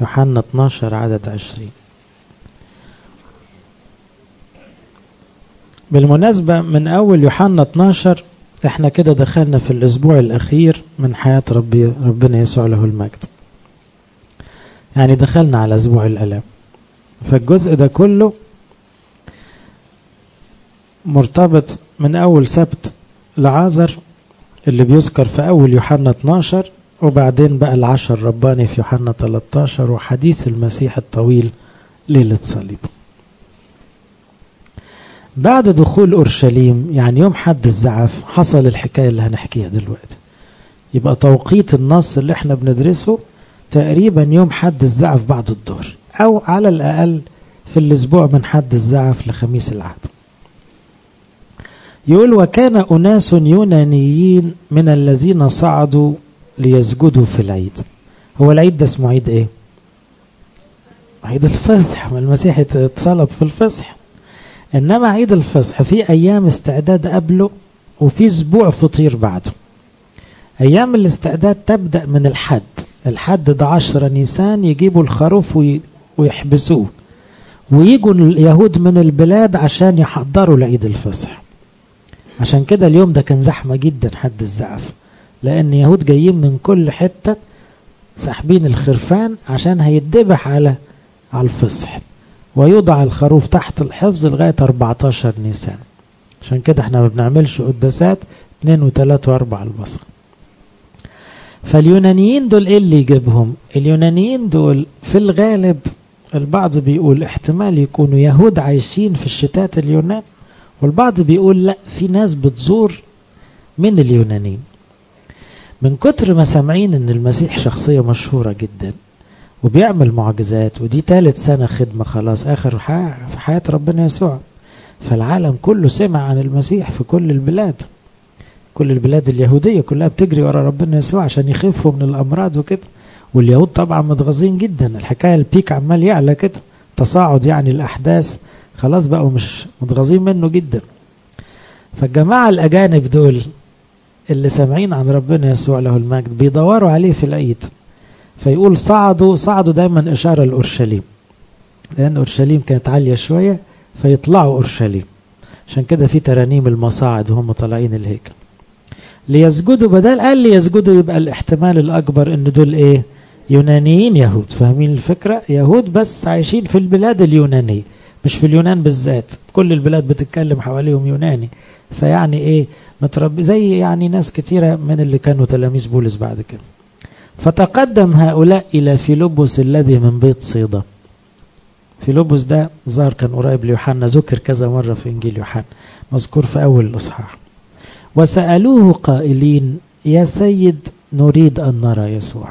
يوحنا 12 عدد 20. بالمناسبة من أول يوحنا 12 احنا كده دخلنا في الأسبوع الأخير من حياة ربنا يسوع له المجد، يعني دخلنا على أسبوع الآلام. فالجزء ده كله مرتبط من أول سبت لعازر اللي بيذكر في أول يوحنا 12، وبعدين بقى العشر رباني في يوحنا 13، وحديث المسيح الطويل ليلة صليبه. بعد دخول أورشليم يعني يوم حد الزعف حصل الحكاية اللي هنحكيها دلوقتي. يبقى توقيت النص اللي احنا بندرسه تقريبا يوم حد الزعف بعد الظهر، أو على الأقل في الأسبوع من حد الزعف لخميس العهد. يقول: وكان أناس يونانيين من الذين صعدوا ليسجدوا في العيد. هو العيد ده اسمه عيد ايه؟ عيد الفصح، والمسيح اتصلب في الفصح. إنما عيد الفصح في أيام استعداد قبله وفي أسبوع فطير بعده. أيام الاستعداد تبدأ من الحد ده 10 نيسان، يجيبوا الخروف ويحبسوه، ويجوا اليهود من البلاد عشان يحضروا لعيد الفصح. عشان كده اليوم ده كان زحمة جدا حد الزعف، لأن يهود جايين من كل حتة ساحبين الخرفان عشان هيتذبح على الفصح، ويوضع الخروف تحت الحفظ لغاية 14 نيسان. عشان كده احنا ما بنعملش قداسات 2 و3 و4 البصر. فاليونانيين دول ايه اللي يجيبهم؟ اليونانيين دول في الغالب البعض بيقول احتمال يكونوا يهود عايشين في الشتات اليونان، والبعض بيقول لا، في ناس بتزور من اليونانيين. من كتر ما سامعين ان المسيح شخصية مشهورة جدا وبيعمل معجزات، ودي 3 سنة خدمة خلاص، آخر في حياة ربنا يسوع، فالعالم كله سمع عن المسيح في كل البلاد. كل البلاد اليهودية كلها بتجري ورا ربنا يسوع عشان يخفوا من الأمراض وكده. واليهود طبعا متغاظين جدا، الحكاية البيك عمال يعلى كده، تصاعد يعني الأحداث، خلاص بقوا مش متغاظين منه جدا. فالجماعة الأجانب دول اللي سامعين عن ربنا يسوع له المجد بيدوروا عليه في العيد، فيقول صعدوا دايما إشارة لأورشليم، لأن أورشليم كانت عالية شوية فيطلعوا أورشليم. عشان كده في ترانيم المصاعد وهم طالعين الهيكل ليسجدوا. بدل قال ليسجدوا يبقى الاحتمال الأكبر إن دول إيه؟ يونانيين يهود. فاهمين الفكرة؟ يهود بس عايشين في البلاد اليونانية، مش في اليونان بالذات، كل البلاد بتتكلم حواليهم يوناني. فيعني إيه؟ متربي زي يعني ناس كتيرة من اللي كانوا تلاميذ بولس بعد كده. فتقدم هؤلاء إلى فيلبس الذي من بيت صيدا. فيلبس ده ظهر كان قريب ليوحنا، ذكر كذا مرة في إنجيل يوحنا، مذكور في أول الإصحاح. وسألوه قائلين: يا سيد نريد أن نرى يسوع.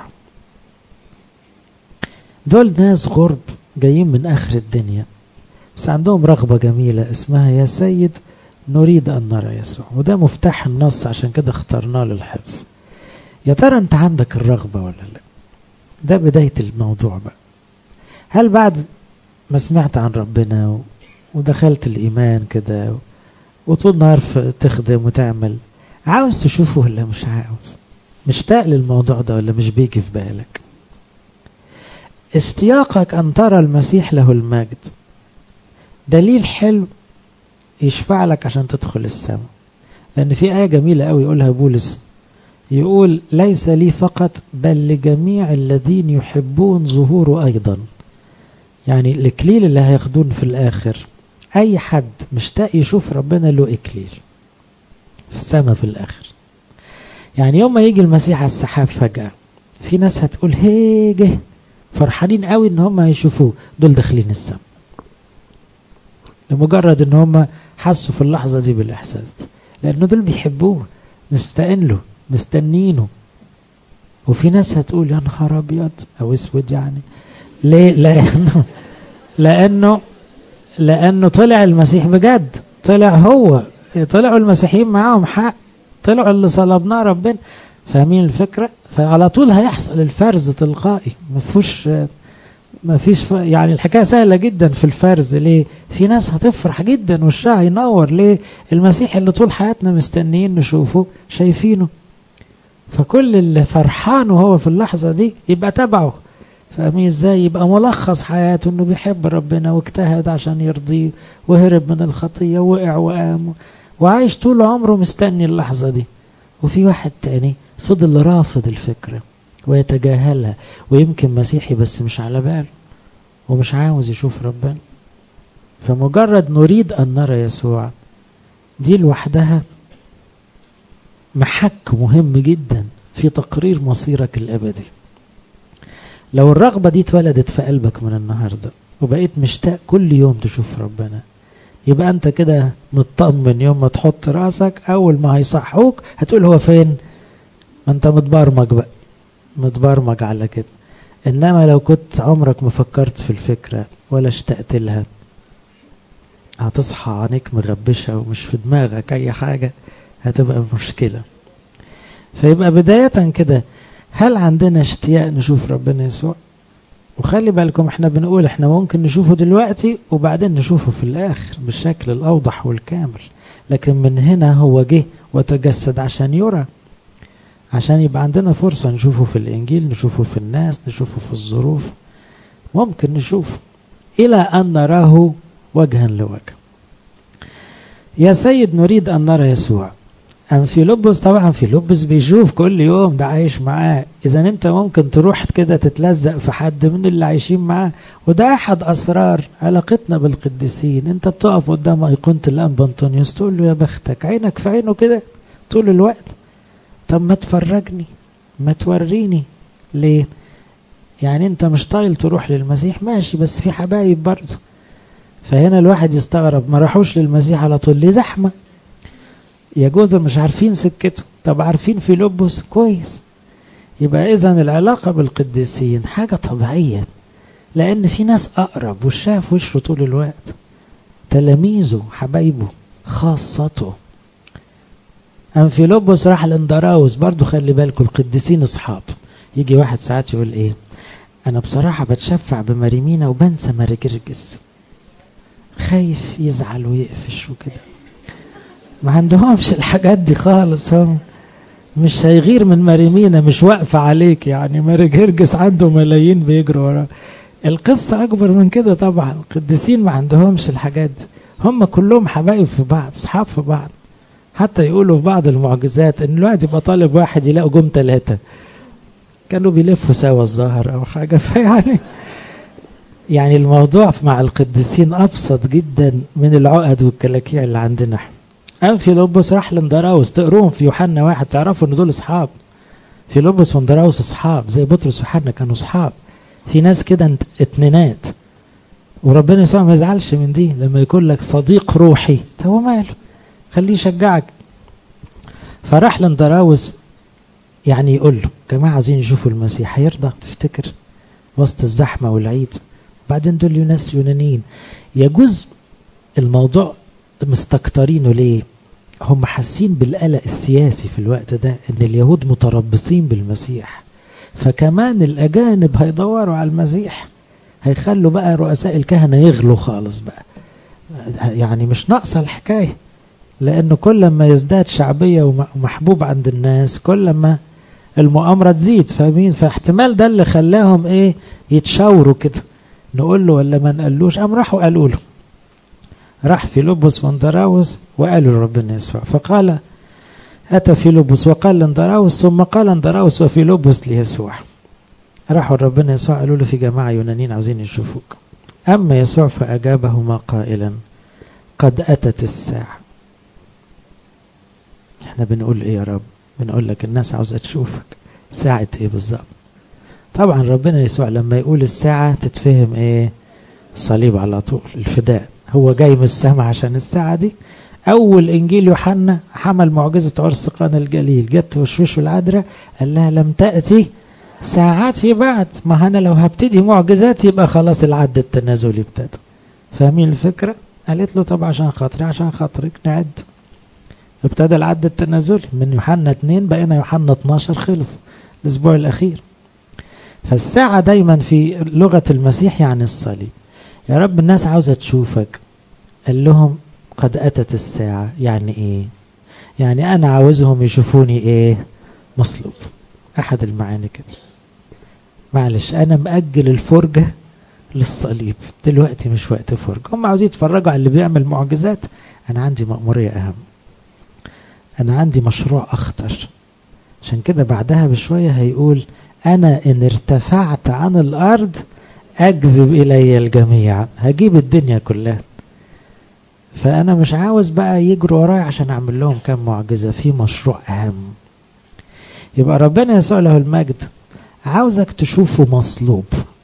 دول ناس غرب جايين من آخر الدنيا، بس عندهم رغبة جميلة اسمها يا سيد نريد أن نرى يسوع، وده مفتاح النص عشان كده اخترناه للحفظ. يا ترى انت عندك الرغبة ولا لا؟ ده بداية الموضوع بقى. هل بعد ما سمعت عن ربنا ودخلت الإيمان كده وطول نهار تخدم وتعمل، عاوز تشوفه ولا مش عاوز؟ مشتاق للموضوع ده ولا مش بيجي في بالك؟ اشتياقك أن ترى المسيح له المجد دليل حلو يشفع لك عشان تدخل السماء. لأن في آية جميلة قوي يقولها بولس، يقول: ليس لي فقط بل لجميع الذين يحبون ظهوره أيضا. يعني الإكليل اللي هياخدون في الآخر، أي حد مشتاق يشوف ربنا له إكليل في السماء في الآخر. يعني يوم ما يجي المسيح على السحاب فجأة، في ناس هتقول هيجه فرحانين قوي ان هم هيشوفوه، دول داخلين السماء لمجرد ان هم حسوا في اللحظة دي بالإحساس ده، لأنه دول بيحبوه، مستقين له، مستنينه. وفي ناس هتقول يا نهار أبيض أو اسود، يعني ليه؟ لأنه طلع المسيح بجد، طلعوا المسيحيين معاهم حق، طلعوا اللي صلبناه ربنا. فاهمين الفكرة؟ فعلى طول هيحصل الفرز تلقائي، ما فيش يعني الحكاية سهلة جدا في الفرز. ليه؟ في ناس هتفرح جدا والشعر ينور. ليه؟ المسيح اللي طول حياتنا مستنيين نشوفه شايفينه. فكل اللي فرحان وهو في اللحظة دي يبقى تبعه. فاهمين ازاي؟ يبقى ملخص حياته انه بيحب ربنا واجتهد عشان يرضيه وهرب من الخطية ووقع وقام وعايش طول عمره مستني اللحظة دي. وفي واحد تاني فضل رافض الفكرة ويتجاهلها، ويمكن مسيحي بس مش على باله ومش عاوز يشوف ربنا. فمجرد نريد أن نرى يسوع دي لوحدها محك مهم جدا في تقرير مصيرك الأبدي. لو الرغبة دي اتولدت في قلبك من النهاردة وبقيت مشتاق كل يوم تشوف ربنا، يبقى أنت كده مطمن يوم ما تحط راسك أول ما هيصحوك هتقول هو فين؟ ما أنت متبرمج بقى، متبرمج على كده. إنما لو كنت عمرك ما فكرت في الفكرة ولا اشتقت لها، هتصحى عينيك مغبشة ومش في دماغك أي حاجة، هتبقى مشكلة. فيبقى بداية كده، هل عندنا اشتياق نشوف ربنا يسوع؟ وخلي بالكم احنا بنقول احنا ممكن نشوفه دلوقتي وبعدين نشوفه في الآخر بالشكل الأوضح والكامل، لكن من هنا هو جه وتجسد عشان يرى، عشان يبقى عندنا فرصة نشوفه في الإنجيل، نشوفه في الناس، نشوفه في الظروف، ممكن نشوفه إلى أن نراه وجها لوجه. يا سيد نريد أن نرى يسوع. أنفيلبس طبعا فيلبس بيشوف كل يوم، ده عايش معاه. إذا أنت ممكن تروح كده تتلزق في حد من اللي عايشين معاه، وده أحد أسرار علاقتنا بالقديسين. أنت بتقف قدام أيقونة الأنبا أنطونيوس تقول له يا بختك، عينك في عينه كده طول الوقت. طب ما تفرجني، ما توريني ليه؟ يعني أنت مش طايل تروح للمسيح ماشي، بس في حبايب برضه. فهنا الواحد يستغرب، ما راحوش للمسيح على طول ليه؟ زحمة، يجوز مش عارفين سكته. طب عارفين فيلبس كويس. يبقى إذن العلاقة بالقديسين حاجة طبيعية، لأن في ناس أقرب وشاف وشه طول الوقت، تلاميذه، حبايبه، خاصته. أنفيلبس راح لاندراوس، برضو خلي بالكم القديسين أصحاب. يجي واحد ساعات يقول إيه، أنا بصراحة بتشفع بماريمينا وبنسى ماري جرجس، خايف يزعل ويقفش وكده. ما عندهمش الحاجات دي خالص، هم مش هيغير من ماريمينا، مش واقفة عليك يعني. ماري جرجس عنده ملايين بيجروا وراه. القصة أكبر من كده طبعا. القديسين ما عندهمش الحاجات دي، هم كلهم حبايب في بعض، أصحاب في بعض. حتى يقولوا في بعض المعجزات إن الواحد يبقى طالب واحد يلاقوا جم 3 كانوا بيلفوا سوا الظهر أو حاجة. يعني الموضوع مع القديسين أبسط جدا من العقد والكلاكيع اللي عندنا. أنفيلبس راح لاندراوس، تقروهم في يوحنا 1 تعرفوا إن دول أصحاب. فيلبس واندراوس أصحاب، زي بطرس ويوحنا كانوا أصحاب. في ناس كده اتنينات، وربنا يسوع ما يزعلش من دي لما يكون لك صديق روحي. هو ماله، خليه يشجعك. فراح لاندراوس يعني يقول له جماعة عايزين يشوفوا المسيح، هيرضى تفتكر وسط الزحمة والعيد؟ بعدين دول ناس يونانيين. يجوز الموضوع مستكترينه ليه؟ هم حاسين بالقلق السياسي في الوقت ده، ان اليهود متربصين بالمسيح، فكمان الاجانب هيدوروا على المسيح، هيخلوا بقى رؤساء الكهنة يغلوا خالص بقى. يعني مش ناقصة الحكاية، لانه كل ما يزداد شعبية ومحبوب عند الناس كل ما المؤامرة تزيد، فاهمين؟ فاحتمال ده اللي خلاهم ايه، يتشاوروا كده، نقول له ولا ما نقلوش. قام راحوا قالوا له. راح فيلبس واندراوس وقالوا لربنا يسوع. فقال أتى فيلبس وقال لاندراوس، ثم قال اندراوس وفيلبس ليسوع. راحوا ربنا يسوع قالوا له في جماعة يونانيين عاوزين يشوفوك. أما يسوع فأجابهما قائلا قد أتت الساعة. احنا بنقول ايه يا رب؟ بنقول لك الناس عاوزة تشوفك. ساعة ايه بالظبط؟ طبعا ربنا يسوع لما يقول الساعة تتفهم ايه؟ صليب على طول، الفداء. هو جاي من السماء عشان الساعة دي. أول إنجيل يوحنا حمل معجزة عرس قانا الجليل، جت وشوشه العذراء قال لها لم تأتي ساعاتي بعد. ما أنا لو هبتدي معجزات يبقى خلاص العد التنازلي ابتدى. فاهمين الفكرة؟ قالت له طب عشان خاطري، عشان خاطرك نعد. ابتدى العد التنازلي من يوحنا 2 بقينا يوحنا 12، خلص الأسبوع الأخير. فالساعة دايما في لغة المسيح يعني الصليب. يا رب الناس عاوزة تشوفك. قال لهم قد أتت الساعة. يعني إيه؟ يعني أنا عاوزهم يشوفوني إيه؟ مصلوب. أحد المعاني كده. معلش أنا مأجل الفرجة للصليب، دلوقتي مش وقت فرجة. هم عاوزين يتفرجوا على اللي بيعمل معجزات، أنا عندي مأمورية أهم، أنا عندي مشروع أخطر. عشان كده بعدها بشوية هيقول أنا إن ارتفعت عن الأرض أجذب إلي الجميع، هجيب الدنيا كلها. فأنا مش عاوز بقى يجروا وراي عشان أعمل لهم كم معجزة، في مشروع أهم. يبقى ربنا يسوع له المجد عاوزك تشوفه مصلوب،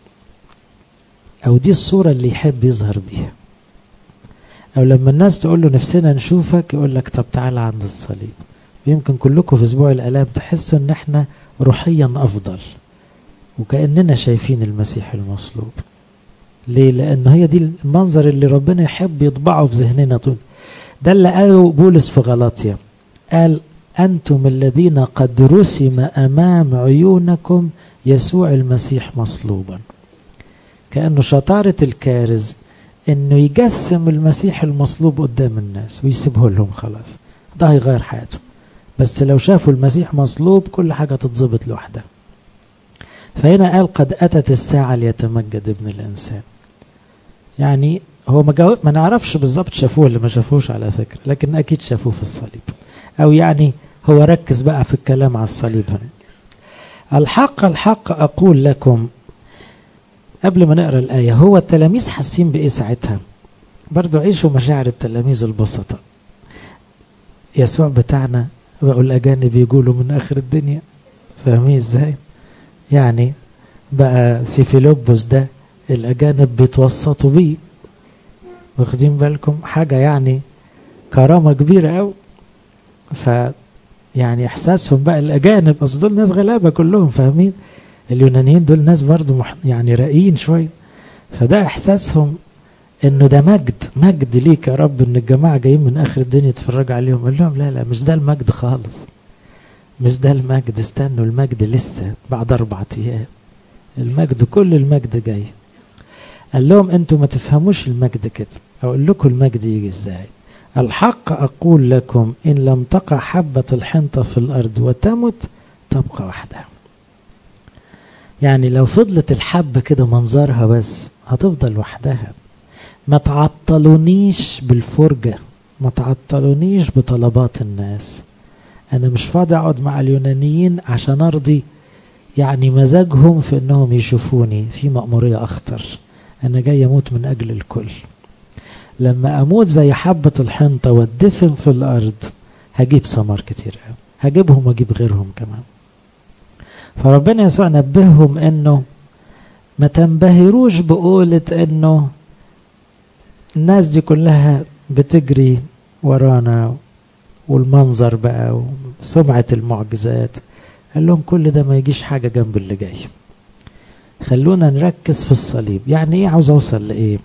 أو دي الصورة اللي يحب يظهر بيها. أو لما الناس تقول له نفسنا نشوفك يقول لك طب تعالى عند الصليب. يمكن كلكم في أسبوع الآلام تحسوا إن احنا روحيا أفضل، وكأننا شايفين المسيح المصلوب. ليه؟ لأنه هي دي المنظر اللي ربنا يحب يطبعه في ذهننا طول. ده اللي قاله بولس في غلاطيا، قال أنتم الذين قد رسم أمام عيونكم يسوع المسيح مصلوبا. كأنه شطارة الكارز إنه يجسم المسيح المصلوب قدام الناس ويسيبه لهم خلاص، ده هيغير حياته. بس لو شافوا المسيح مصلوب كل حاجة تتظبط لوحدها. فهنا قال قد أتت الساعة ليتمجد ابن الإنسان. يعني هو ما نعرفش بالضبط شافوه ولا ما شافوش على فكرة، لكن أكيد شافوه في الصليب، أو يعني هو ركز بقى في الكلام على الصليب هنا. الحق الحق أقول لكم. قبل ما نقرأ الآية، هو التلاميذ حاسين بإيه ساعتها؟ برضو عيشوا مشاعر التلاميذ البسطة. يسوع بتاعنا بقوا الأجانب يقولوا من آخر الدنيا، فاهمين إزاي؟ يعني بقى سيفيلوبوس ده الأجانب بيتوسطوا بيه، واخدين بالكم؟ حاجة يعني كرامة كبيرة أوي. يعني إحساسهم بقى الأجانب، أصل دول ناس غلابة كلهم، فاهمين؟ اليونانيين دول ناس برضو يعني رقيين شوية. فده إحساسهم إنه ده مجد ليك يا رب، إن الجماعة جايين من آخر الدنيا يتفرج عليهم. قال لهم لا مش ده المجد خالص، مش ده المجد، استنوا المجد لسه بعد 4 أيام. المجد كل المجد جاي. قال لهم انتوا ما تفهموش المجد كده، اقول لكم المجد يجي ازاي. الحق اقول لكم ان لم تقع حبة الحنطة في الارض وتمت تبقى وحدها. يعني لو فضلت الحبة كده منظرها بس هتفضل وحدها. ما تعطلونيش بالفرجة، ما تعطلونيش بطلبات الناس. انا مش فاضي اقعد مع اليونانيين عشان ارضي يعني مزاجهم في انهم يشوفوني. في مأمورية اخطر، انا جاي اموت من اجل الكل. لما اموت زي حبة الحنطة والدفن في الارض هجيب ثمر كتير قوي، هجيبهم واجيب غيرهم كمان. فربنا يسوع نبههم انه ما تنبهروش بقولة انه الناس دي كلها بتجري ورانا والمنظر بقى وسمعة المعجزات. قال لهم كل ده ما يجيش حاجة جنب اللي جاي. خلونا نركز في الصليب. يعني ايه؟ عاوز اوصل لايه؟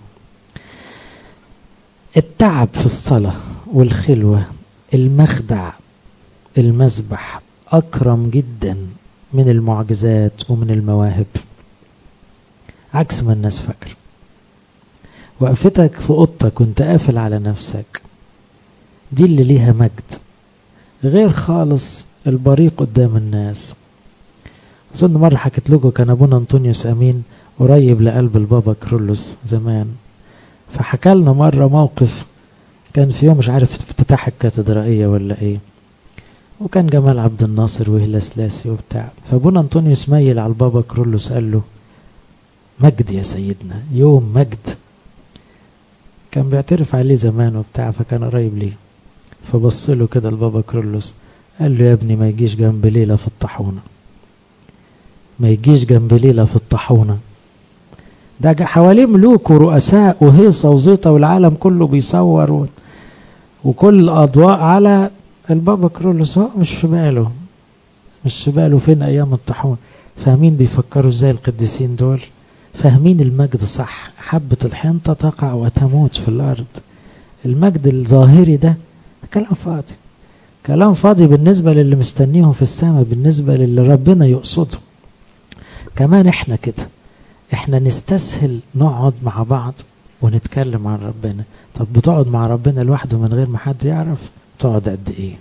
التعب في الصلاة والخلوة، المخدع، المذبح اكرم جدا من المعجزات ومن المواهب، عكس ما الناس فاكر. وقفتك في اوضتك وانت قافل على نفسك دي اللي ليها مجد، غير خالص البريق قدام الناس. أظن مرة حكيت لكم كان أبونا أنطونيوس أمين قريب لقلب البابا كرولوس زمان، فحكى لنا مرة موقف كان في يوم مش عارف افتتاح الكاتدرائية ولا ايه، وكان جمال عبد الناصر وهلا سلاسي وبتاع. فابونا أنطونيوس ميل على البابا كرولوس قال له مجد يا سيدنا، يوم مجد. كان بيعترف عليه زمان وبتاع، فكان قريب ليه. فبص له كده البابا كرولوس قال له يا ابني ما يجيش جنب ليلة في الطاحونة، ما يجيش جنب ليلة في الطاحونة. ده حواليه ملوك ورؤساء وهيصة وزيطة والعالم كله بيصور وكل الأضواء على البابا كرولوس. هو مش في باله فين أيام الطاحونة. فاهمين بيفكروا ازاي القديسين دول؟ فاهمين المجد صح. حبة الحنطة تقع وتموت في الأرض. المجد الظاهري ده كلام فاضي، كلام فاضي بالنسبة للي مستنيهم في السماء، بالنسبة للي ربنا يقصده. كمان احنا كده، احنا نستسهل نقعد مع بعض ونتكلم عن ربنا. طب بتقعد مع ربنا لوحده من غير ما حد يعرف؟ تقعد قد ايه؟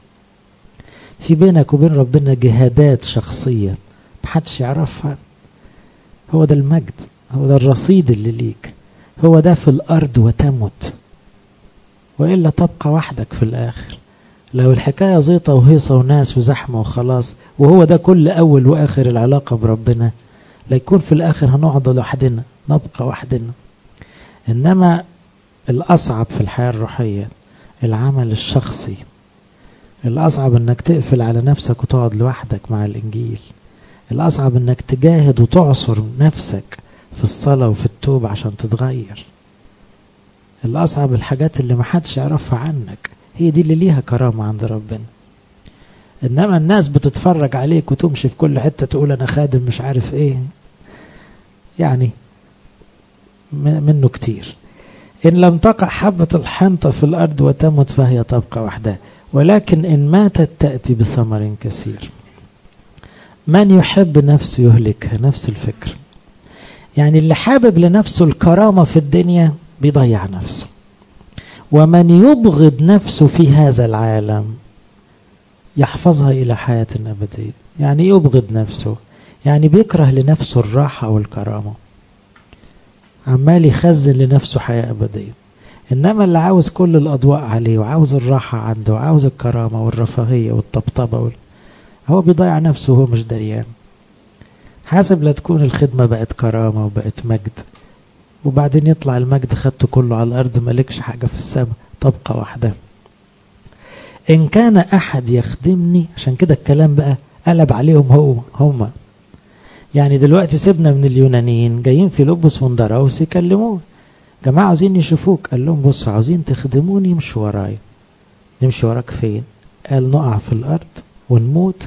في بينك وبين ربنا جهادات شخصية محدش يعرفها. هو ده المجد، هو ده الرصيد اللي ليك، هو ده في الأرض وتمت، وإلا تبقى وحدك في الآخر. لو الحكاية زيطة وهيصة وناس وزحمة وخلاص، وهو ده كل أول وآخر العلاقة بربنا، لا يكون في الآخر هنقعد لوحدنا، نبقى وحدنا. إنما الأصعب في الحياة الروحية العمل الشخصي، الأصعب إنك تقفل على نفسك وتقعد لوحدك مع الإنجيل، الأصعب إنك تجاهد وتعصر نفسك في الصلاة وفي التوبة عشان تتغير. الأصعب الحاجات اللي محدش يعرفها عنك، هي دي اللي ليها كرامة عند ربنا. إنما الناس بتتفرج عليك وتمشي في كل حتة تقول أنا خادم مش عارف إيه، يعني منه كتير. إن لم تقع حبة الحنطة في الأرض وتمت فهي تبقى وحدها، ولكن إن ماتت تأتي بثمر كثير. من يحب نفسه يهلكها، نفس الفكر. يعني اللي حابب لنفسه الكرامة في الدنيا بيضيع نفسه، ومن يبغض نفسه في هذا العالم يحفظها إلى حياة أبدية. يعني يبغض نفسه، يعني بيكره لنفسه الراحة والكرامة، عمال يخزن لنفسه حياة أبدية. إنما اللي عاوز كل الأضواء عليه وعاوز الراحة عنده وعاوز الكرامة والرفاهية والطبطبة هو بيضيع نفسه وهو مش دريان. حاسب لا تكون الخدمة بقت كرامة وبقت مجد، وبعدين يطلع المجد خدته كله على الأرض، ملكش حاجة في السماء، تبقى وحده. إن كان أحد يخدمني، عشان كده الكلام بقى قلب عليهم هم. يعني دلوقتي سيبنا من اليونانيين، جايين في لبس وندراوس يكلموه، جماعة عاوزين يشوفوك. قال لهم بصوا عاوزين تخدموني مشوا ورايا. نمشي وراك فين؟ قال نقع في الأرض ونموت.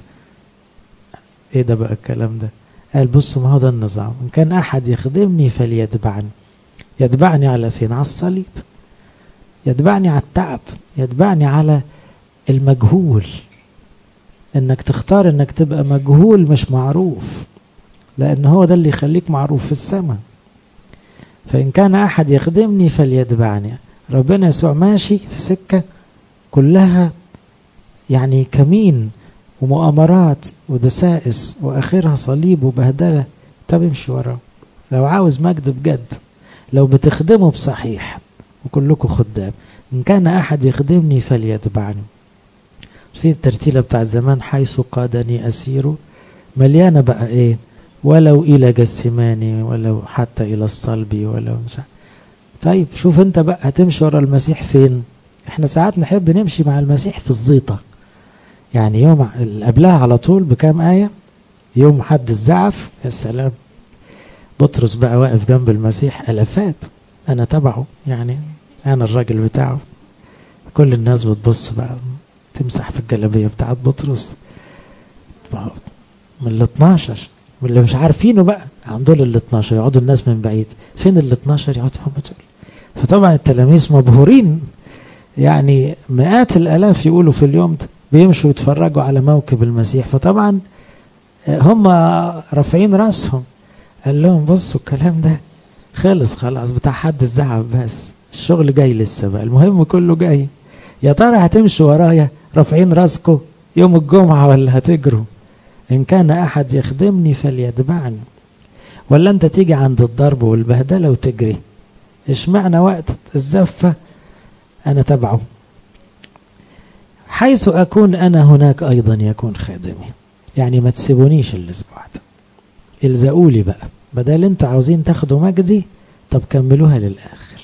ايه ده بقى الكلام ده؟ قال بصوا ما هو ده النظام، إن كان أحد يخدمني فليتبعني. يتبعني على فين؟ على الصليب، يتبعني على التعب، يتبعني على المجهول. انك تختار انك تبقى مجهول مش معروف، لأن هو ده اللي يخليك معروف في السماء. فإن كان أحد يخدمني فليتبعني. ربنا يسوع ماشي في سكة كلها يعني كمين ومؤامرات ودسائس وآخرها صليب وبهدلة، طب امشي وراه. لو عاوز مجد بجد، لو بتخدمه بصحيح، وكلكم خدام، إن كان أحد يخدمني فليتبعني. في الترتيلة بتاع زمان، حيث قادني أسيره، مليانة بقى إيه؟ ولو إلى جسماني، ولو حتى إلى الصلب، ولو مش. طيب شوف انت بقى هتمشي ورا المسيح فين؟ احنا ساعات نحب نمشي مع المسيح في الزيطة، يعني يوم قبلها على طول بكام آية، يوم حد الزعف، يا سلام، بطرس بقى واقف جنب المسيح ألفات، أنا تبعه، يعني أنا الراجل بتاعه. كل الناس بتبص بقى تمسح في الجلابية بتاعت بطرس، من ال 12 واللي مش عارفينه بقى عن دول ال 12، يقعدوا الناس من بعيد، فين ال 12؟ يقعدوا هم دول. فطبعا التلاميذ مبهورين، يعني مئات الآلاف يقولوا في اليوم ده بيمشوا يتفرجوا على موكب المسيح، فطبعا هم رافعين راسهم. قال لهم بصوا الكلام ده خلاص بتاع حد الزعب، بس الشغل جاي لسه بقى، المهم كله جاي. يا ترى هتمشوا ورايا رافعين راسكم يوم الجمعة ولا هتجروا؟ إن كان أحد يخدمني فليتبعني. ولا أنت تيجي عند الضرب والبهدلة وتجري؟ اشمعنى وقت الزفة أنا تبعه؟ حيث أكون أنا هناك أيضا يكون خادمي. يعني ما تسيبونيش الأسبوع ده، الزقولي بقى، بدل أنت عاوزين تاخدوا مجدي، طب كملوها للآخر.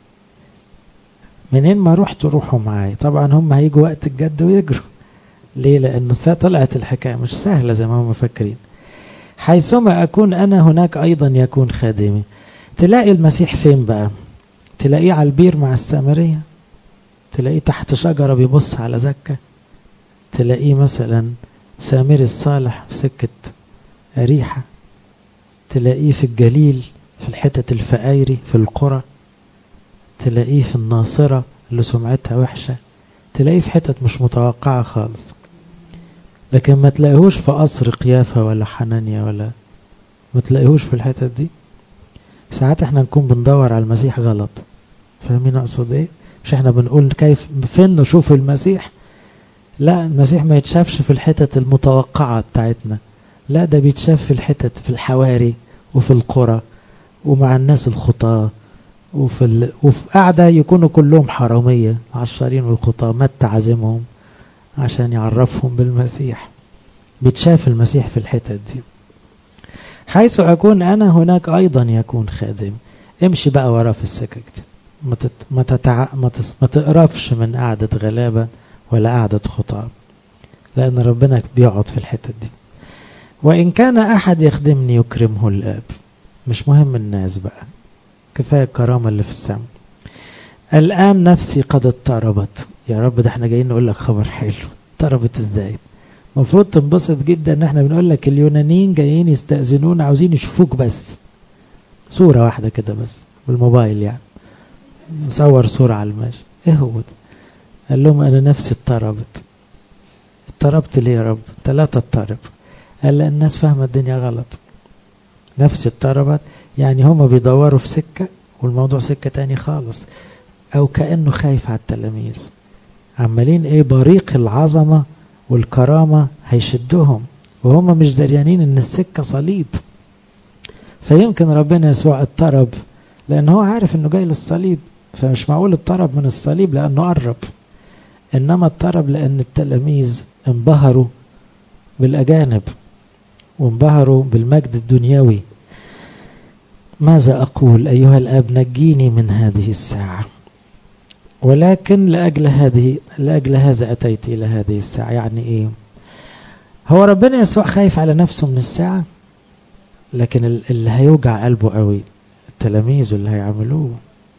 منين ما روحوا معاي. طبعا هم هيجوا وقت الجد ويجروا. ليه؟ لأن طلعت الحكاية مش سهلة زي ما هم مفكرين. حيثما أكون أنا هناك أيضا يكون خادمي. تلاقي المسيح فين بقى؟ تلاقيه على البير مع السامرية، تلاقيه تحت شجرة بيبص على زكة، تلاقيه مثلا سامري الصالح في سكة أريحة، تلاقيه في الجليل في الحتة الفقايري في القرى، تلاقيه في الناصرة اللي سمعتها وحشة، تلاقيه في حتة مش متوقعة خالص. لكن ما تلاقيهوش في قصر قيافة ولا حنانيا، ولا ما تلاقيهوش في الحتة دي. ساعات احنا نكون بندور على المسيح غلط. فاهمين اقصد ايه؟ مش احنا بنقول كيف فين نشوف المسيح؟ لا، المسيح ما يتشافش في الحتة المتوقعة بتاعتنا، لا ده بيتشاف في الحتة في الحواري وفي القرى ومع الناس الخطاة وفي قاعدة يكونوا كلهم حرامية عشرين والخطاة مات تعزمهم عشان يعرفهم بالمسيح. بتشاف المسيح في الحتة دي. حيث أكون أنا هناك أيضا يكون خادم. امشي بقى وراه في السكك دي، ما تقرفش من قعدة غلابة ولا قعدة خطاة، لأن ربنا بيقعد في الحتة دي. وإن كان أحد يخدمني يكرمه الآب. مش مهم الناس بقى، كفاية الكرامة اللي في السماء. الآن نفسي قد اضطربت. يا رب ده احنا جايين نقول لك خبر حلو. اضطربت ازاي؟ مفروض تنبسط جدا ان احنا بنقول لك اليونانيين جايين يستأذنون، عاوزين يشوفوك بس صورة واحدة كده بس بالموبايل، يعني نصور صورة على الماشي. ايه هو ده؟ قال لهم انا نفسي اضطربت. اضطربت ليه يا رب؟ انت لا تضطرب. قال لأن الناس فاهمة الدنيا غلط. نفسي اضطربت يعني هما بيدوروا في سكة والموضوع سكة تاني خالص، او كأنه خايف على التلاميذ، عمالين ايه بريق العظمة والكرامة هيشدهم وهم مش دريانين ان السكة صليب. فيمكن ربنا يسوع اضطرب لان هو عارف انه جاي للصليب، فمش معقول اضطرب من الصليب لانه قرب، انما اضطرب لان التلاميذ انبهروا بالاجانب وانبهروا بالمجد الدنيوي. ماذا اقول ايها الاب؟ نجيني من هذه الساعة. ولكن لأجل هذا أتيت إلى هذه الساعة. يعني إيه؟ هو ربنا يسوع خايف على نفسه من الساعة، لكن اللي هيوجع قلبه قوي التلاميذ اللي هيعملوه،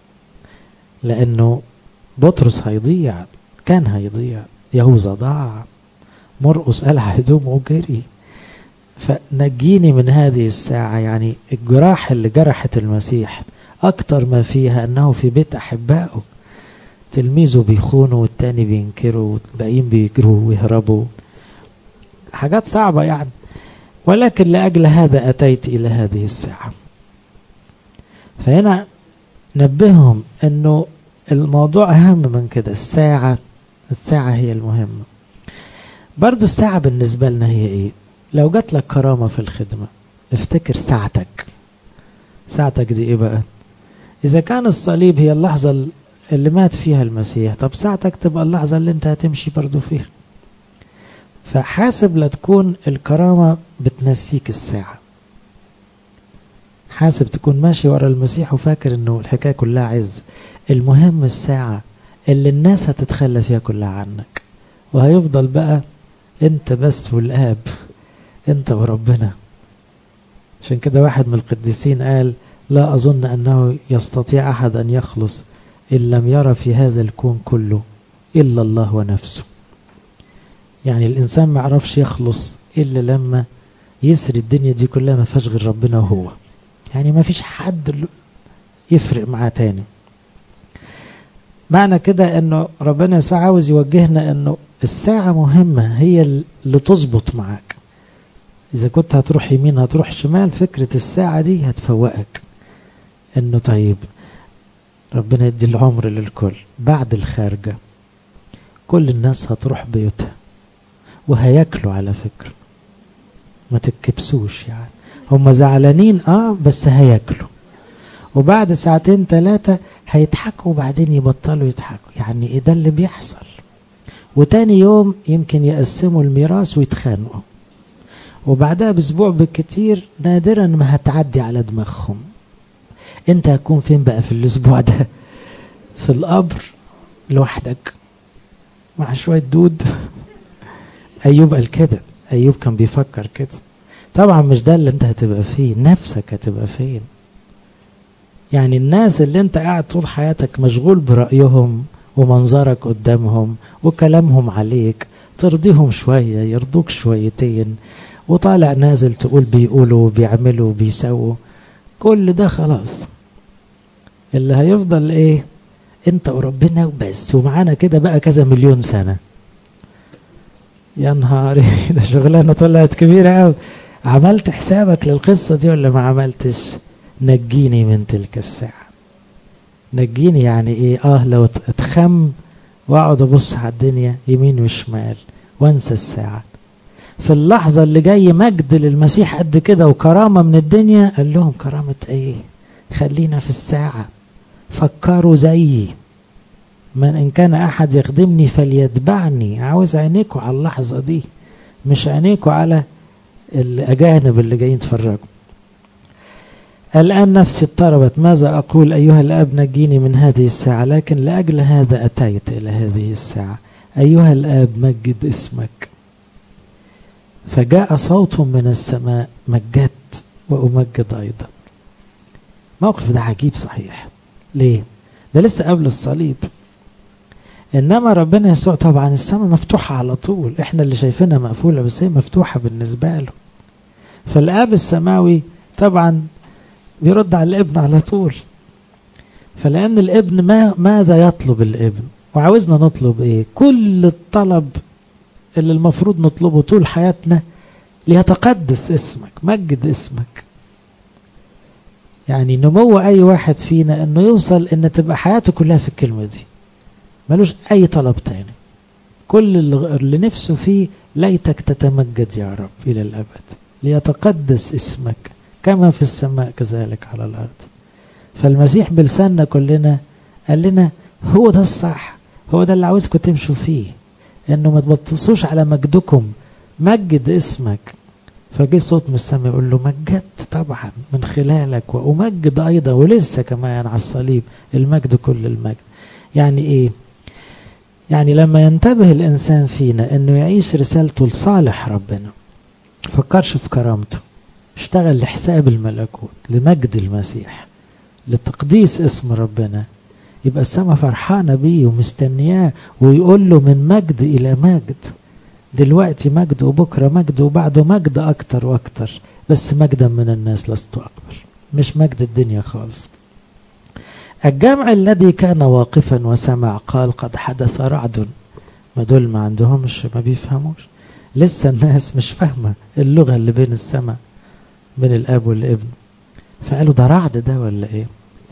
لأنه بطرس هيضيع، كان هيضيع، يهوذا ضاع، مرقس قلع هدومه وجري. فنجيني من هذه الساعة، يعني الجراح اللي جرحت المسيح أكتر ما فيها أنه في بيت أحبائه، تلميذه بيخونوا والتاني بينكروا والباقيين بيجروا ويهربوا، حاجات صعبة يعني. ولكن لأجل هذا أتيت إلى هذه الساعة. فهنا نبههم أنه الموضوع أهم من كده. الساعة هي المهمة. برضو الساعة بالنسبة لنا هي إيه؟ لو جات لك كرامة في الخدمة افتكر ساعتك دي إيه بقى؟ إذا كان الصليب هي اللحظة اللي مات فيها المسيح، طب ساعتك تبقى اللحظة اللي انت هتمشي برضو فيها. فحاسب لا تكون الكرامة بتنسيك الساعة. حاسب تكون ماشي ورا المسيح وفاكر انه الحكاية كلها عز. المهم الساعة اللي الناس هتتخلى فيها كلها عنك، وهيفضل بقى انت بس والآب، انت وربنا. عشان كده واحد من القديسين قال لا أظن أنه يستطيع أحد أن يخلص إن لم يرى في هذا الكون كله إلا الله ونفسه. يعني الإنسان ما يعرفش يخلص إلا لما يسري الدنيا دي كلها ما فيهاش غير ربنا وهو، يعني ما فيش حد يفرق معاه تاني. معنى كده أنه ربنا يسوع عاوز يوجهنا أنه الساعة مهمة، هي اللي تظبط معاك. إذا كنت هتروح يمين هتروح شمال، فكرة الساعة دي هتفوقك أنه طيب ربنا يدي العمر للكل. بعد الخارجة كل الناس هتروح بيوتها وهياكلوا، على فكرة ما تتكبسوش، يعني هم زعلانين بس هياكلوا، وبعد ساعتين 3 هيضحكوا وبعدين يبطلوا يضحكوا. يعني ايه ده اللي بيحصل؟ وتاني يوم يمكن يقسموا الميراث ويتخانقوا، وبعدها باسبوع بالكتير نادرا ما هتعدي على دماغهم. انت هتكون فين بقى في الاسبوع ده؟ في القبر لوحدك مع شوية دود. ايوب قال كده، ايوب كان بيفكر كده. طبعا مش ده اللي انت هتبقى فيه، نفسك هتبقى فين؟ يعني الناس اللي انت قاعد طول حياتك مشغول برأيهم ومنظرك قدامهم وكلامهم عليك، ترضيهم شوية يرضوك شويتين، وطالع نازل تقول بيقولوا وبيعملوا وبيسووا، كل ده خلاص. اللي هيفضل ايه؟ انت وربنا وبس، ومعانا كده بقى كذا مليون سنة. يا نهاري ده شغلانة طلعت كبيرة قوي. عملت حسابك للقصة دي ولا ما عملتش؟ نجيني من تلك الساعة. نجيني يعني ايه؟ لو اتخم واقعد ابص على الدنيا يمين وشمال وانسى الساعة. في اللحظة اللي جاي مجد للمسيح قد كده وكرامة من الدنيا، قال لهم كرامة ايه؟ خلينا في الساعة، فكروا زيي، من إن كان أحد يخدمني فليتبعني. عاوز عينيكوا على اللحظة دي، مش عينيكوا على الأجانب اللي جايين يتفرجوا. الآن نفسي اضطربت، ماذا أقول أيها الآب نجيني من هذه الساعة، لكن لأجل هذا أتيت إلى هذه الساعة. أيها الآب مجد اسمك. فجاء صوت من السماء، مجدت وأمجد أيضا. موقف ده عجيب صحيح. ليه؟ ده لسه قبل الصليب، إنما ربنا يسوع طبعا السماء مفتوحة على طول، إحنا اللي شايفينها مقفولة بس هي مفتوحة بالنسبة له. فالآب السماوي طبعا بيرد على الابن على طول. فلأن الابن ماذا يطلب الابن؟ وعاوزنا نطلب ايه؟ كل الطلب اللي المفروض نطلبه طول حياتنا، ليتقدس اسمك، مجد اسمك. يعني نمو اي واحد فينا انه يوصل ان تبقى حياته كلها في الكلمة دي، ملوش اي طلب تاني. كل اللي نفسه فيه ليتك تتمجد يا رب الى الابد، ليتقدس اسمك كما في السماء كذلك على الارض. فالمسيح بلساننا كلنا قال لنا هو ده الصح، هو ده اللي عاوزكم تمشوا فيه، انه ما تبطسوش على مجدكم، مجد اسمك. فجي صوت من السماء يقول له مجدت طبعا من خلالك وأمجد أيضا، ولسه كمان على الصليب المجد كل المجد. يعني ايه؟ يعني لما ينتبه الإنسان فينا انه يعيش رسالته لصالح ربنا، فكرش في كرامته، اشتغل لحساب الملكوت، لمجد المسيح، لتقديس اسم ربنا، يبقى السماء فرحانة بيه ومستنياه، ويقول له من مجد إلى مجد. دلوقتي مجد وبكرة مجد وبعده مجد أكتر وأكتر، بس مجدا من الناس لست أقبل، مش مجد الدنيا خالص. الجمع الذي كان واقفا وسمع قال قد حدث رعد. ما دول ما عندهمش، ما بيفهموش لسه، الناس مش فاهمة اللغة اللي بين السماء، بين الأب والابن، فقالوا ده رعد ده ولا إيه؟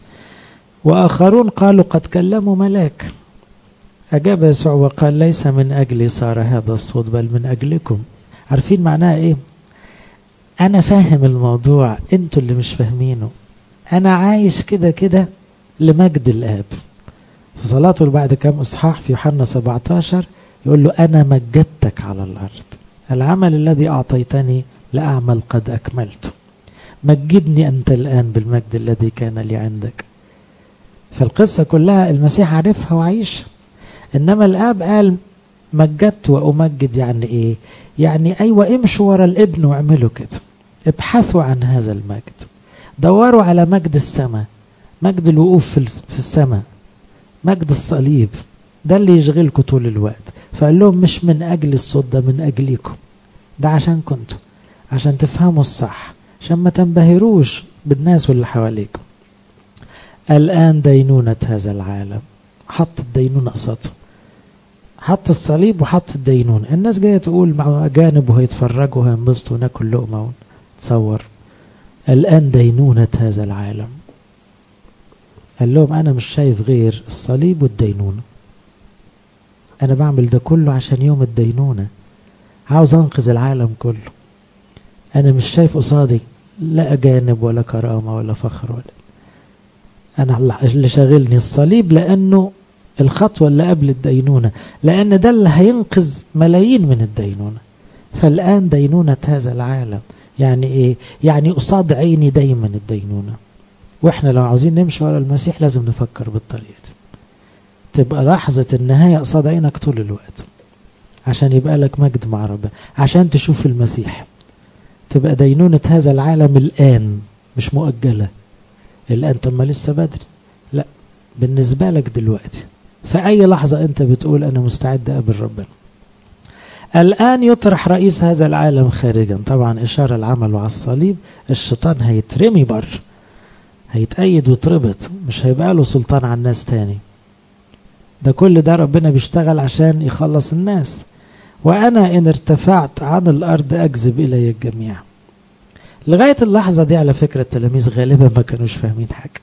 وآخرون قالوا قد كلموا ملاك. أجاب يسوع وقال ليس من أجلي صار هذا الصوت بل من أجلكم. عارفين معناها إيه؟ أنا فاهم الموضوع، أنتوا اللي مش فاهمينه. أنا عايش كده كده لمجد الآب. في صلاته بعد كام إصحاح في يوحنا 17 يقول له أنا مجدتك على الأرض، العمل الذي أعطيتني لأعمل قد أكملته، مجدني أنت الآن بالمجد الذي كان لي عندك. فالقصة كلها المسيح عارفها وعيشها. إنما الآب قال مجدت وأمجد، يعني إيه؟ يعني أيوة امشوا ورا الابن واعملوا كده، ابحثوا عن هذا المجد، دوروا على مجد السماء، مجد الوقوف في السماء، مجد الصليب، ده اللي يشغلكم طول الوقت. فقال لهم مش من أجل الصوت ده، من أجلكم، ده عشان كنتوا، عشان تفهموا الصح، عشان ما تنبهروش بالناس واللي حواليكم. الآن دينونة هذا العالم، حط الدينونة قصته، حط الصليب وحط الدينونة. الناس جاية تقول مع أجانب وهيتفرجوا وهينبسطوا وناكل لقمة ونتصور. الآن دينونة هذا العالم. قال لهم أنا مش شايف غير الصليب والدينونة، أنا بعمل ده كله عشان يوم الدينونة، عاوز أنقذ العالم كله. أنا مش شايف قصادي لا أجانب ولا كرامة ولا فخر ولا، أنا اللي شاغلني الصليب، لأنه الخطوة اللي قبل الدينونة، لأن ده اللي هينقذ ملايين من الدينونة. فالآن دينونة هذا العالم يعني إيه؟ يعني قصاد عيني دايما الدينونة. وإحنا لو عاوزين نمشي ورا المسيح لازم نفكر بالطريقة دي، تبقى لحظة النهاية قصاد عينك طول الوقت، عشان يبقى لك مجد مع ربنا، عشان تشوف المسيح. تبقى دينونة هذا العالم الآن، مش مؤجلة الآن، طب ما لسه بدري، لا، بالنسبة لك دلوقتي، في أي لحظة أنت بتقول أنا مستعد أقابل ربنا. الآن يطرح رئيس هذا العالم خارجا، طبعا إشارة العمل على الصليب. الشيطان هيترمي بر، هيتأيد ويتربط، مش هيبقى له سلطان على الناس تاني. ده كل ده ربنا بيشتغل عشان يخلص الناس. وأنا إن ارتفعت عن الأرض أجذب إلي الجميع. لغاية اللحظة دي على فكرة التلاميذ غالبا ما كانوش فاهمين حاجة،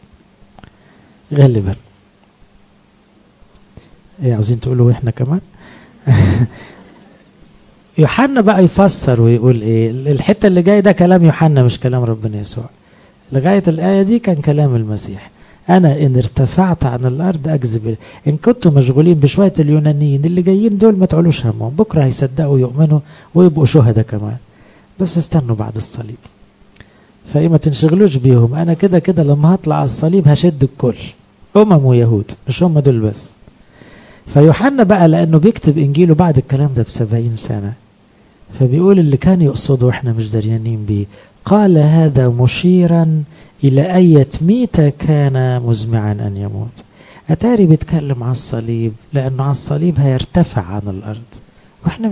غالبا. ايه عاوزين تقولوا احنا كمان؟ يوحنا بقى يفسر ويقول ايه. الحتة اللي جاي ده كلام يوحنا مش كلام ربنا يسوع. لغاية الآية دي كان كلام المسيح. أنا إن ارتفعت عن الأرض أكذب. إن كنتوا مشغولين بشوية اليونانيين اللي جايين دول ما تعولوش همهم، بكرة هيصدقوا ويؤمنوا ويبقوا شهداء كمان، بس استنوا بعد الصليب. فإيه ما تنشغلوش بيهم، أنا كده كده لما هطلع على الصليب هشد الكل، ويهود مش هم دول بس. فيوحنا بقى لأنه بيكتب إنجيله بعد الكلام ده ب70 سنة، فبيقول اللي كان يقصده وإحنا مش دريانين بيه. قال هذا مشيرا إلى أية ميتة كان مزمعا أن يموت. أتاري بيتكلم على الصليب، لأنه على الصليب هيرتفع عن الأرض، وإحنا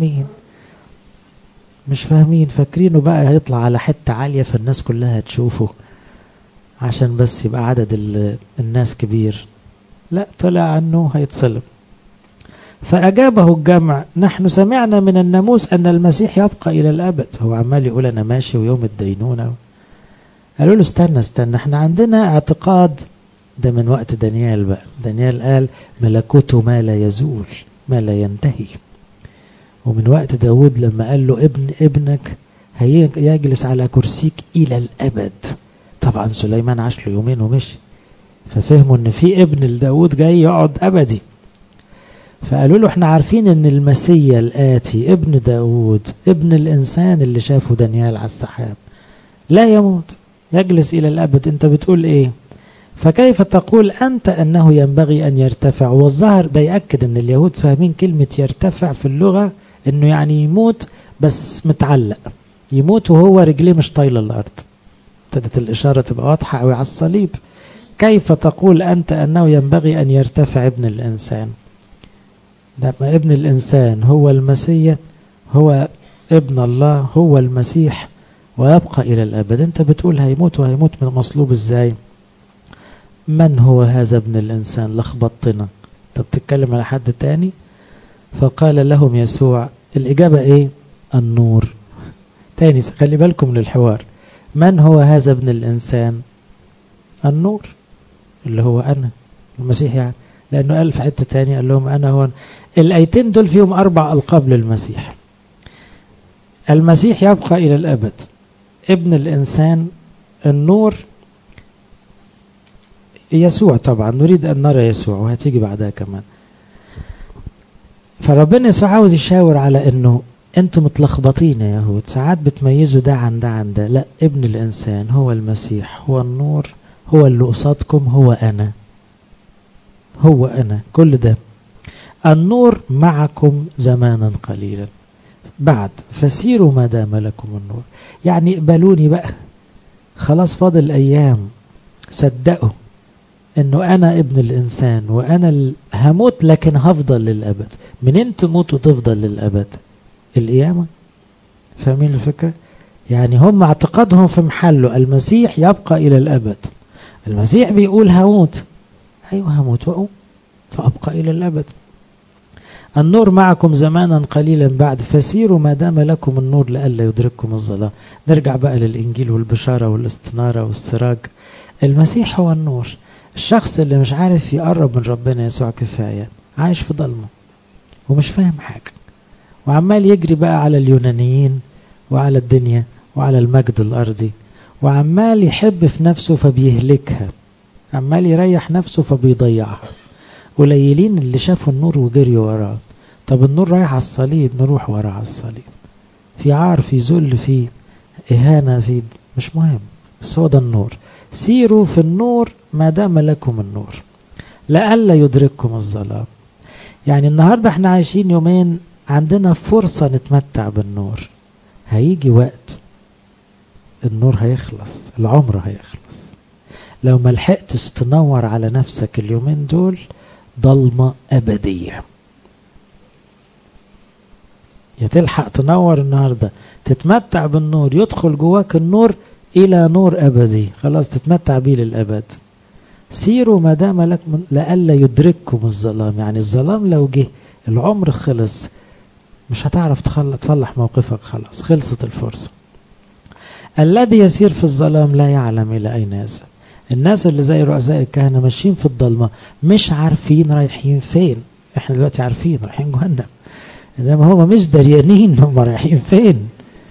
مش فاهمين، فاكرينه بقى هيطلع على حتة عالية فالناس كلها تشوفه عشان بس يبقى عدد الناس كبير. لا، طلع عنه هيتصلب. فأجابه الجمع: نحن سمعنا من الناموس أن المسيح يبقى إلى الأبد. هو عمال يقول أنا ماشي ويوم الدينونة. قالوا له استنى، احنا عندنا اعتقاد ده من وقت دانيال بقى. دانيال قال ملكوته ما لا يزول ما لا ينتهي. ومن وقت داود لما قال له ابنك هيجلس على كرسيك إلى الأبد. طبعا سليمان عاش له يومين ومشي، ففهموا ان في ابن لداود جاي يقعد أبدي. فقالوا له احنا عارفين ان المسيا الآتي ابن داود ابن الإنسان اللي شافه دانيال على السحاب لا يموت يجلس إلى الأبد، انت بتقول ايه؟ فكيف تقول أنت أنه ينبغي أن يرتفع؟ والظاهر ده يأكد أن اليهود فاهمين كلمة يرتفع في اللغة أنه يعني يموت بس متعلق، يموت وهو رجليه مش طايلة الأرض. ابتدت الإشارة تبقى واضحة أوي على الصليب. كيف تقول أنت أنه ينبغي أن يرتفع ابن الإنسان؟ ده ابن الإنسان هو المسيح، هو ابن الله، هو المسيح، ويبقى إلى الأبد. أنت بتقول هيموت، وهيموت من مصلوب إزاي؟ من هو هذا ابن الإنسان؟ لخبطتنا. طب تتكلم على حد تاني؟ فقال لهم يسوع، الإجابة إيه؟ النور. تاني خلي بالكم من الحوار. من هو هذا ابن الإنسان؟ النور اللي هو أنا المسيح يعني، لأنه قال في حتة تاني قال لهم أنا هو. الآيتين دول فيهم 4 ألقاب للمسيح. المسيح يبقى إلى الأبد، ابن الإنسان، النور، يسوع. طبعا نريد أن نرى يسوع وهتيجي بعدها كمان. فربنا يسوع عاوز يشاور على أنه أنتم متلخبطين يا يهود، ساعات بتميزوا ده عن ده عن ده. لا، ابن الإنسان هو المسيح، هو النور، هو اللي قصادكم، هو أنا كل ده. النور معكم زمانا قليلا بعد فسيروا ما دام لكم النور. يعني اقبلوني بقى، خلاص فاضل أيام، صدقوا انه انا ابن الانسان وانا هموت لكن هفضل للابد. منين تموت وتفضل للابد؟ القيامة. فاهمين الفكرة؟ يعني هم اعتقادهم في محله، المسيح يبقى الى الابد. المسيح بيقول هموت، ايوه هموت واقوم فابقى الى الابد. النور معكم زمانا قليلا بعد فسيروا ما دام لكم النور لئلا يدرككم الظلام. نرجع بقى للانجيل والبشارة والاستنارة والسراج. المسيح هو النور. الشخص اللي مش عارف يقرب من ربنا يسوع كفاية عايش في ضلمه ومش فاهم حاجة، وعمال يجري بقى على اليونانيين وعلى الدنيا وعلى المجد الأرضي، وعمال يحب في نفسه فبيهلكها، عمال يريح نفسه فبيضيعها. قليلين اللي شافوا النور وجريوا وراه. طب النور رايح على الصليب، نروح وراه على الصليب. في عار، في ذل، في إهانة، في مش مهم، بس هو ده النور. سيروا في النور ما دام لكم النور لئلا يدرككم الظلام. يعني النهاردة احنا عايشين يومين عندنا فرصة نتمتع بالنور. هيجي وقت النور هيخلص، العمر هيخلص. لو ما لحقتش تنور على نفسك اليومين دول ضلمة أبدية. يا تلحق تنور النهاردة تتمتع بالنور، يدخل جواك النور إلى نور أبدي، خلاص تتمتع بيه للأبد. سيروا ما دام لكم لئلا يدرككم الظلام. يعني الظلام لو جه العمر خلص، مش هتعرف تصلح موقفك، خلاص خلصت الفرصة. الذي يسير في الظلام لا يعلم إلى أين يذهب. الناس اللي زي رؤساء الكهنة ماشيين في الضلمة مش عارفين رايحين فين. احنا دلوقتي عارفين رايحين جهنم، إنما هم مش دريانين هم رايحين فين.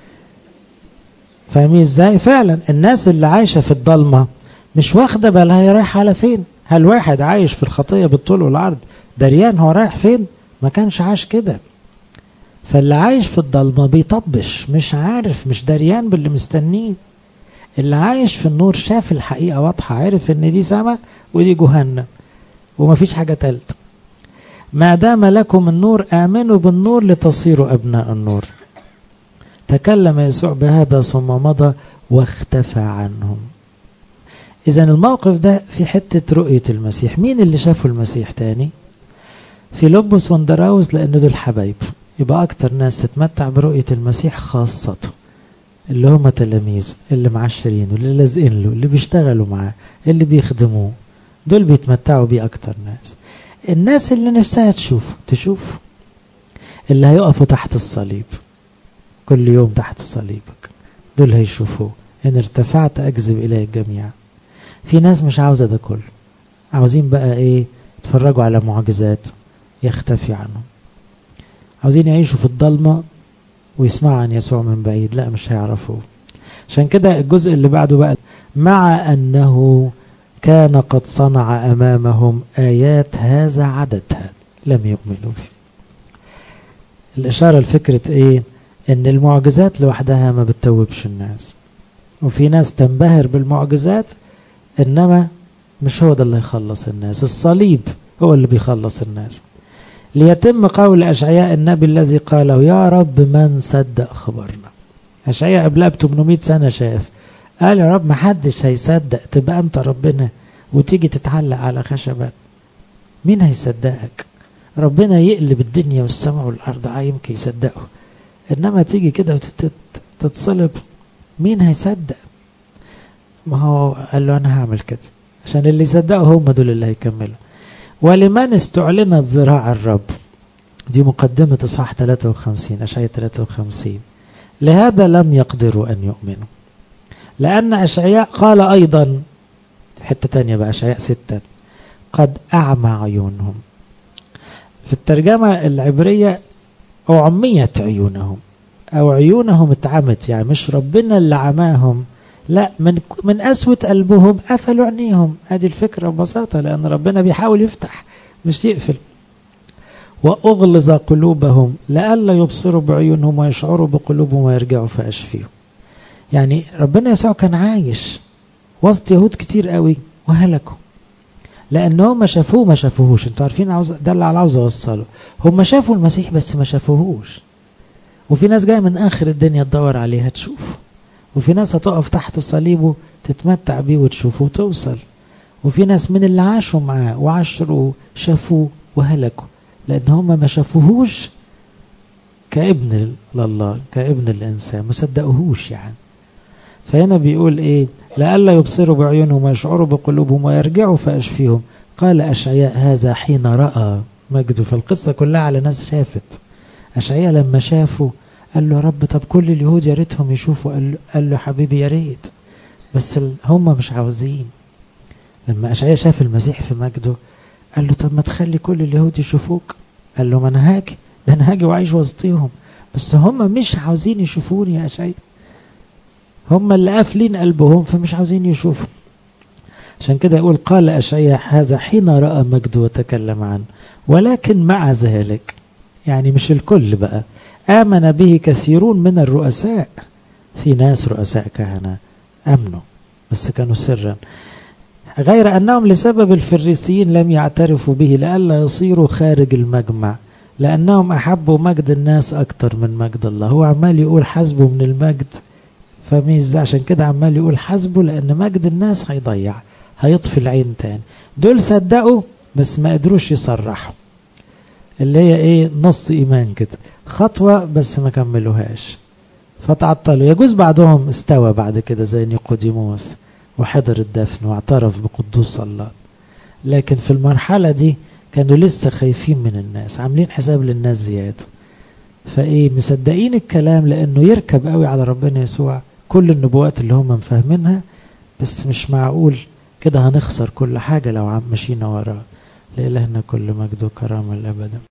فاهمين ازاي؟ فعلا الناس اللي عايشة في الضلمة مش واخدة بالها هي رايحة على فين. هل واحد عايش في الخطية بالطول والعرض دريان هو رايح فين؟ ما كانش عايش كده. فاللي عايش في الضلمة بيطبش، مش عارف، مش دريان باللي مستنيه. اللي عايش في النور شاف الحقيقة واضحة، عارف ان دي سما ودي جهنم ومفيش حاجة تالت. ما دام لكم النور آمنوا بالنور لتصيروا أبناء النور. تكلم يسوع بهذا ثم مضى واختفى عنهم. إذن الموقف ده في حتة رؤية المسيح. مين اللي شافوا المسيح تاني؟ فيلبس واندراوس، لأن دول حبايب. يبقى أكتر ناس تتمتع برؤية المسيح خاصته اللي هم تلاميذه، اللي معشرينه، اللي لازقين له، اللي بيشتغلوا معاه، اللي بيخدموه. دول بيتمتعوا بيه أكتر ناس. الناس اللي نفسها تشوف اللي هيقفوا تحت الصليب كل يوم تحت صليبك، دول هيشوفوه. إن ارتفعت أجذب إليه الجميع. في ناس مش عاوزة ده كله، عاوزين بقى إيه؟ يتفرجوا على معجزات يختفي عنهم. عاوزين يعيشوا في الضلمة ويسمعوا عن يسوع من بعيد، لا مش هيعرفوه. عشان كده الجزء اللي بعده بقى مع أنه كان قد صنع أمامهم آيات هذا عددها لم يؤمنوا به. الإشارة لفكرة إيه؟ إن المعجزات لوحدها ما بتتوبش الناس، وفي ناس تنبهر بالمعجزات إنما مش هو ده اللي يخلص الناس. الصليب هو اللي بيخلص الناس. ليتم قول أشعياء النبي الذي قاله يا رب من صدق خبرنا. أشعياء قبلها ب800 سنة شاف، قال يا رب ما حدش هيصدق تبقى أنت ربنا وتيجي تتعلق على خشبة. مين هيصدقك؟ ربنا يقلب الدنيا والسماء والأرض يمكن يصدقه، إنما تيجي كده وتتصلب مين هيصدق؟ ما هو قال له أنا هعمل كده عشان اللي يصدقوا هم دول اللي هيكملوا. ولمن استعلنت ذراع الرب، دي مقدمة إصحاح 53 أشعياء 53. لهذا لم يقدروا أن يؤمنوا، لأن أشعياء قال أيضا حتة تانية بقى أشعياء 6 قد أعمى عيونهم. في الترجمة العبرية أعميت عيونهم أو عيونهم اتعمت، يعني مش ربنا اللي عماهم، لا من قسوة قلبهم قفلوا عينيهم. هذه الفكرة ببساطة، لأن ربنا بيحاول يفتح مش يقفل. وأغلظ قلوبهم لئلا يبصروا بعيونهم ويشعروا بقلوبهم ويرجعوا فأشفيهم. يعني ربنا يسوع كان عايش وسط يهود كتير قوي وهلكوا لأنهم ما شافوه ما شافوهوش. انتوا عارفين ده اللي عاوز أوصله، هم شافوا المسيح بس ما شافوهوش. وفي ناس جاية من آخر الدنيا تدور عليها تشوف، وفي ناس هتقف تحت صليبه تتمتع بيه وتشوفه وتوصل، وفي ناس من اللي عاشوا معاه وعاشروا شافوه وهلكوا لأن هم ما شافوهوش كابن لله كابن الإنسان، ما صدقوهوش يعني. فهنا بيقول إيه؟ لئلا يبصروا بعيونهم ويشعروا بقلوبهم ويرجعوا فأشفيهم. قال أشعياء هذا حين رأى مجده. فالقصة كلها على ناس شافت. أشعياء لما شافوا قال له رب طب كل اليهود يا ريتهم يشوفوا. قال له حبيبي يا ريت بس هم مش عاوزين. لما أشعياء شاف المسيح في مجده قال له طب ما تخلي كل اليهود يشوفوك. قال له ما أنا هاجي، ده أنا هاجي وعايش وسطيهم، بس هم مش عاوزين يشوفوني يا أشعياء، هم اللي قافلين قلبهم فمش عاوزين يشوفوا. عشان كده يقول قال أشعياء هذا حين رأى مجده وتكلم عنه. ولكن مع ذلك يعني مش الكل بقى، آمن به كثيرون من الرؤساء. في ناس رؤساء كهنة أمنوا بس كانوا سرا، غير أنهم لسبب الفريسيين لم يعترفوا به لئلا يصيروا خارج المجمع، لأنهم أحبوا مجد الناس أكتر من مجد الله. هو عمال يقول حسبه من المجد، فميز عشان كده عمال يقول حسبه، لأن مجد الناس هيضيع هيطفي العين تاني. دول صدقوا بس ما قدروش يصرحوا، اللي هي ايه نص إيمان كده، خطوة بس ما كملوهاش فتعطلوا. يجوز بعضهم استوى بعد كده زي نيقوديموس وحضر الدفن واعترف بقدوس الله، لكن في المرحلة دي كانوا لسه خايفين من الناس، عاملين حساب للناس زيادة، فايه مصدقين الكلام لأنه يركب قوي على ربنا يسوع كل النبوات اللي هم مفهمينها، بس مش معقول كده هنخسر كل حاجة لو مشينا وراه. لإلهنا كل مجد وكرامة الأبد.